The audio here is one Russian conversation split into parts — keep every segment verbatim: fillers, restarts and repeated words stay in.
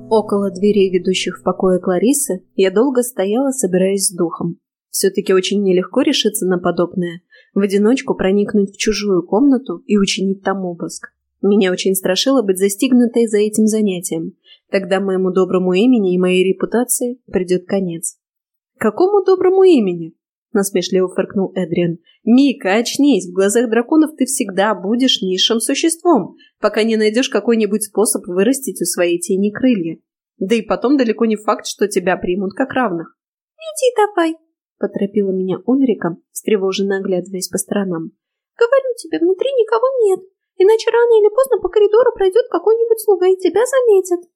Около дверей, ведущих в покое Кларисы, я долго стояла, собираясь с духом. Все-таки очень нелегко решиться на подобное, в одиночку проникнуть в чужую комнату и учинить там обыск. Меня очень страшило быть застигнутой за этим занятием. Тогда моему доброму имени и моей репутации придет конец. «Какому доброму имени?» – насмешливо фыркнул Эдриан. «Мика, очнись! В глазах драконов ты всегда будешь низшим существом, пока не найдешь какой-нибудь способ вырастить у своей тени крылья. Да и потом далеко не факт, что тебя примут как равных». «Иди давай!» – поторопила меня Ульрика, встревоженно оглядываясь по сторонам. «Говорю тебе, внутри никого нет, иначе рано или поздно по коридору пройдет какой-нибудь слуга и тебя заметят».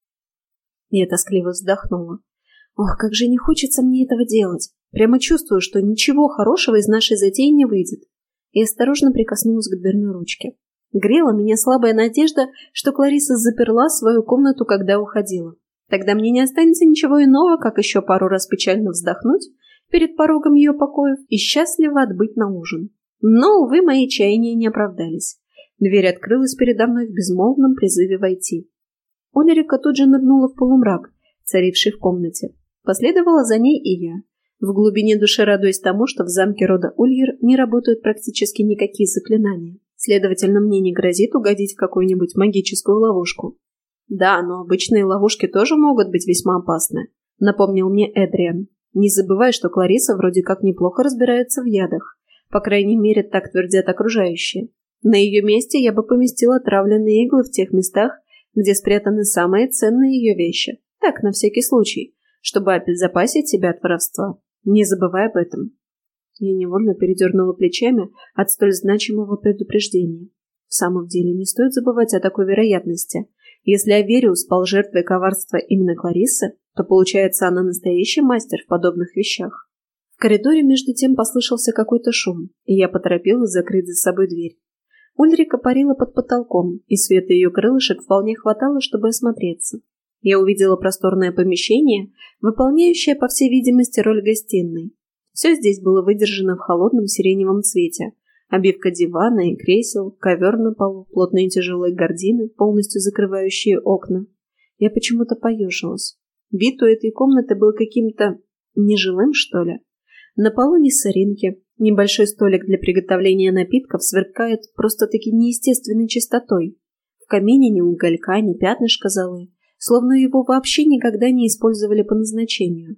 Я тоскливо вздохнула. Ох, как же не хочется мне этого делать. Прямо чувствую, что ничего хорошего из нашей затеи не выйдет. И осторожно прикоснулась к дверной ручке. Грела меня слабая надежда, что Клариса заперла свою комнату, когда уходила. Тогда мне не останется ничего иного, как еще пару раз печально вздохнуть перед порогом ее покоев и счастливо отбыть на ужин. Но, увы, мои чаяния не оправдались. Дверь открылась передо мной в безмолвном призыве войти. Ульрика тут же нырнула в полумрак, царивший в комнате. Последовала за ней и я. В глубине души радуясь тому, что в замке рода Ульер не работают практически никакие заклинания. Следовательно, мне не грозит угодить в какую-нибудь магическую ловушку. Да, но обычные ловушки тоже могут быть весьма опасны, напомнил мне Эдриан. Не забывай, что Клариса вроде как неплохо разбирается в ядах. По крайней мере, так твердят окружающие. На ее месте я бы поместила отравленные иглы в тех местах, где спрятаны самые ценные ее вещи. Так, на всякий случай, чтобы обезопасить себя от воровства. Не забывай об этом. Я невольно передернула плечами от столь значимого предупреждения. В самом деле, не стоит забывать о такой вероятности. Если Авериус пал жертвой коварства именно Кларисы, то, получается, она настоящий мастер в подобных вещах. В коридоре, между тем, послышался какой-то шум, и я поторопилась закрыть за собой дверь. Ульрика парила под потолком, и света ее крылышек вполне хватало, чтобы осмотреться. Я увидела просторное помещение, выполняющее, по всей видимости, роль гостиной. Все здесь было выдержано в холодном сиреневом цвете. Обивка дивана и кресел, ковер на полу, плотные тяжелые гардины, полностью закрывающие окна. Я почему-то поежилась. Вид у этой комнаты был каким-то нежилым, что ли. На полу ни соринки. Небольшой столик для приготовления напитков сверкает просто-таки неестественной чистотой. В камине ни уголька, ни пятнышка золы, словно его вообще никогда не использовали по назначению.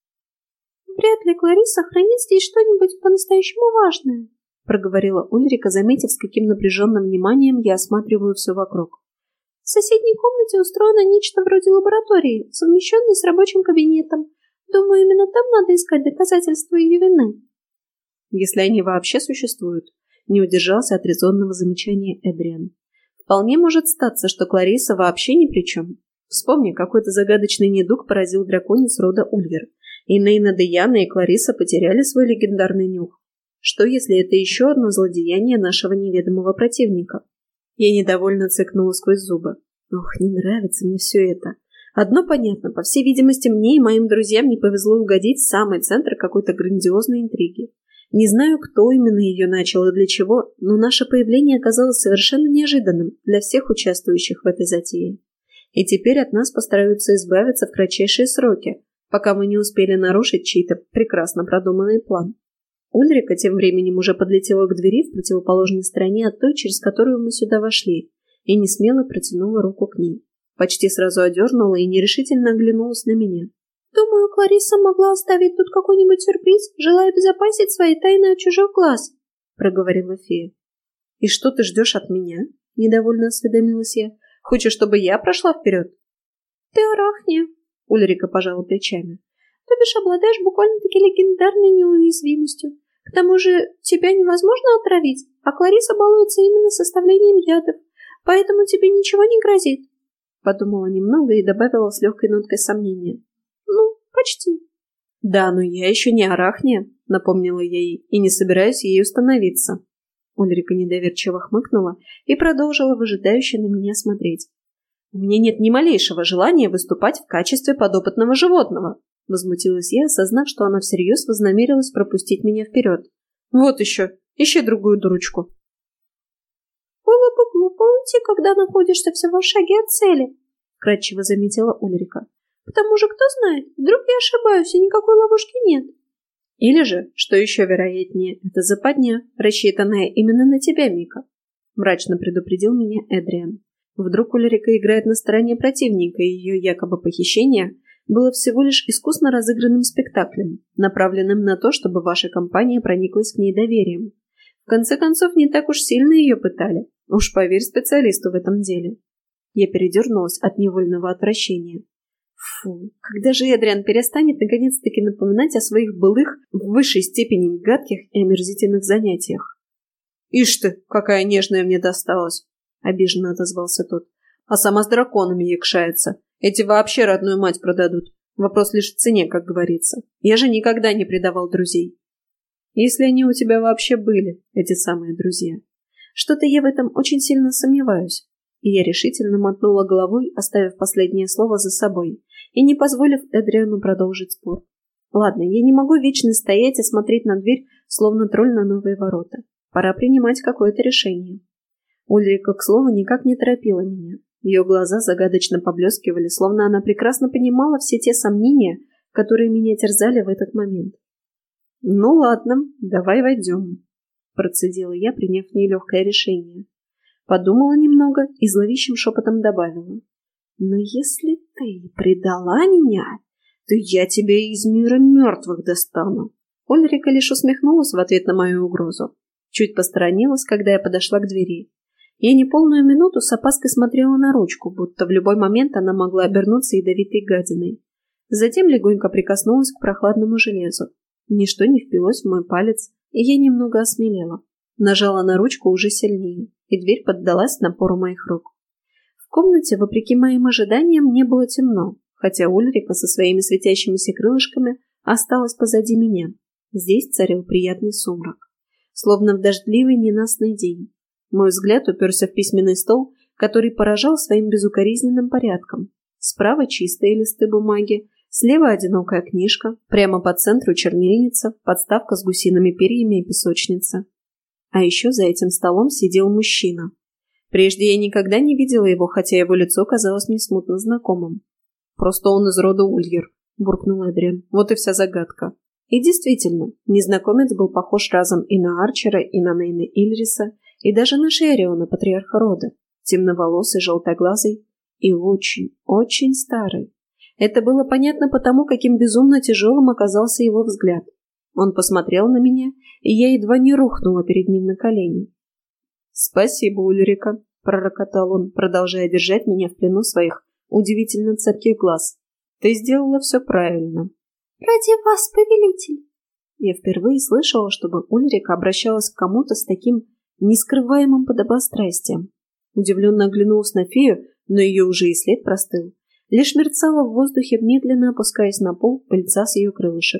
«Вряд ли Клариса хранит здесь что-нибудь по-настоящему важное», проговорила Ульрика, заметив, с каким напряженным вниманием я осматриваю все вокруг. «В соседней комнате устроено нечто вроде лаборатории, совмещенной с рабочим кабинетом. Думаю, именно там надо искать доказательства ее вины». Если они вообще существуют, не удержался от резонного замечания Эдриан. Вполне может статься, что Клариса вообще ни при чем. Вспомни, какой-то загадочный недуг поразил драконец рода Ульер, и Нейна Деяна и Клариса потеряли свой легендарный нюх. Что, если это еще одно злодеяние нашего неведомого противника? Я недовольно цыкнула сквозь зубы. Ох, не нравится мне все это. Одно понятно, по всей видимости, мне и моим друзьям не повезло угодить в самый центр какой-то грандиозной интриги. Не знаю, кто именно ее начал и для чего, но наше появление оказалось совершенно неожиданным для всех участвующих в этой затее. И теперь от нас постараются избавиться в кратчайшие сроки, пока мы не успели нарушить чей-то прекрасно продуманный план. Ульрика тем временем уже подлетела к двери в противоположной стороне от той, через которую мы сюда вошли, и несмело протянула руку к ней. Почти сразу одернула и нерешительно оглянулась на меня. «Думаю, Клариса могла оставить тут какой-нибудь сюрприз, желая обезопасить свои тайны от чужих глаз», проговорила фея. «И что ты ждешь от меня?» – недовольно осведомилась я. «Хочешь, чтобы я прошла вперед?» «Ты арахния», – Ульрика пожала плечами. «То бишь обладаешь буквально-таки легендарной неуязвимостью. К тому же тебя невозможно отравить, а Клариса балуется именно составлением ядов, поэтому тебе ничего не грозит». Подумала немного и добавила с легкой ноткой сомнения. «Ну, почти». «Да, но я еще не арахния», — напомнила я ей, — «и не собираюсь ею становиться». Ульрика недоверчиво хмыкнула и продолжила выжидающе на меня смотреть. «У меня нет ни малейшего желания выступать в качестве подопытного животного», — возмутилась я, осознав, что она всерьез вознамерилась пропустить меня вперед. «Вот еще, ищи другую дурочку». «Было бы глупо уйти, когда находишься всего в шаге от цели», — вкратчиво заметила Ульрика. «К тому же, кто знает, вдруг я ошибаюсь, и никакой ловушки нет». «Или же, что еще вероятнее, это западня, рассчитанная именно на тебя, Мика», — мрачно предупредил меня Эдриан. «Вдруг Ульрика играет на стороне противника, и ее якобы похищение было всего лишь искусно разыгранным спектаклем, направленным на то, чтобы ваша компания прониклась к ней доверием. В конце концов, не так уж сильно ее пытали. Уж поверь специалисту в этом деле». Я передернулась от невольного отвращения. Фу, когда же Эдриан перестанет наконец-таки напоминать о своих былых, в высшей степени гадких и омерзительных занятиях? «Ишь ты, какая нежная мне досталась!» — обиженно отозвался тот. «А сама с драконами якшается. Эти вообще родную мать продадут. Вопрос лишь в цене, как говорится. Я же никогда не предавал друзей». «Если они у тебя вообще были, эти самые друзья. Что-то я в этом очень сильно сомневаюсь». И я решительно мотнула головой, оставив последнее слово за собой и не позволив Эдриану продолжить спор. Ладно, я не могу вечно стоять и смотреть на дверь, словно тролль на новые ворота. Пора принимать какое-то решение. Ульрика, к слову, никак не торопила меня. Ее глаза загадочно поблескивали, словно она прекрасно понимала все те сомнения, которые меня терзали в этот момент. «Ну ладно, давай войдем», — процедила я, приняв нелегкое решение. Подумала немного и зловещим шепотом добавила. «Но если ты предала меня, то я тебя из мира мертвых достану». Ульрика лишь усмехнулась в ответ на мою угрозу. Чуть посторонилась, когда я подошла к двери. Я неполную минуту с опаской смотрела на ручку, будто в любой момент она могла обернуться ядовитой гадиной. Затем легонько прикоснулась к прохладному железу. Ничто не впилось в мой палец, и я немного осмелела. Нажала на ручку уже сильнее, и дверь поддалась напору моих рук. В комнате, вопреки моим ожиданиям, не было темно, хотя Ульрика со своими светящимися крылышками осталась позади меня. Здесь царил приятный сумрак, словно в дождливый ненастный день. Мой взгляд уперся в письменный стол, который поражал своим безукоризненным порядком. Справа чистые листы бумаги, слева одинокая книжка, прямо по центру чернильница, подставка с гусиными перьями и песочница. А еще за этим столом сидел мужчина. Прежде я никогда не видела его, хотя его лицо казалось мне смутно знакомым. «Просто он из рода Ульер», — буркнул Эдриан. «Вот и вся загадка». И действительно, незнакомец был похож разом и на Арчера, и на Нейна Ильриса, и даже на Шериона, патриарха рода, темноволосый, желтоглазый и очень, очень старый. Это было понятно потому, каким безумно тяжелым оказался его взгляд. Он посмотрел на меня, и я едва не рухнула перед ним на колени. «Спасибо, Ульрика», — пророкотал он, продолжая держать меня в плену своих удивительно цепких глаз. «Ты сделала все правильно». «Ради вас, повелитель!» Я впервые слышала, чтобы Ульрика обращалась к кому-то с таким нескрываемым подобострастием. Удивленно оглянулась на фею, но ее уже и след простыл. Лишь мерцала в воздухе, медленно опускаясь на пол пыльца с ее крылышек.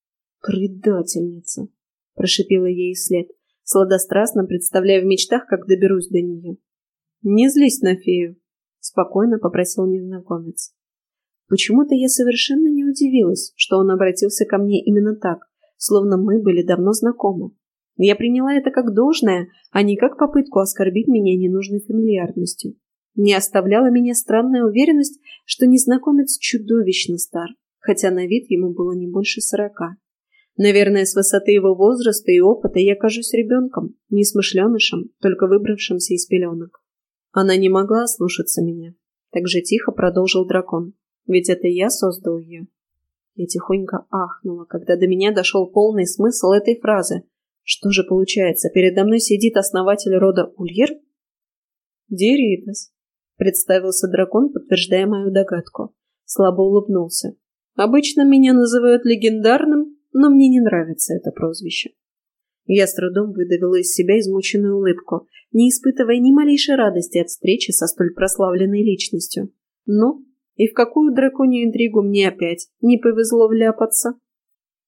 «Предательница!» — прошипела ей вслед, сладострастно представляя в мечтах, как доберусь до нее. «Не злись на фею!» — спокойно попросил незнакомец. Почему-то я совершенно не удивилась, что он обратился ко мне именно так, словно мы были давно знакомы. Я приняла это как должное, а не как попытку оскорбить меня ненужной фамильярностью. Не оставляла меня странная уверенность, что незнакомец чудовищно стар, хотя на вид ему было не больше сорока. Наверное, с высоты его возраста и опыта я кажусь ребенком, несмышленышем, только выбравшимся из пеленок. Она не могла ослушаться меня. Так же тихо продолжил дракон. Ведь это я создал ее. Я тихонько ахнула, когда до меня дошел полный смысл этой фразы. Что же получается, передо мной сидит основатель рода Ульер? Диритас, представился дракон, подтверждая мою догадку. Слабо улыбнулся. Обычно меня называют легендарным, но мне не нравится это прозвище. Я с трудом выдавила из себя измученную улыбку, не испытывая ни малейшей радости от встречи со столь прославленной личностью. Ну, и в какую драконью интригу мне опять не повезло вляпаться?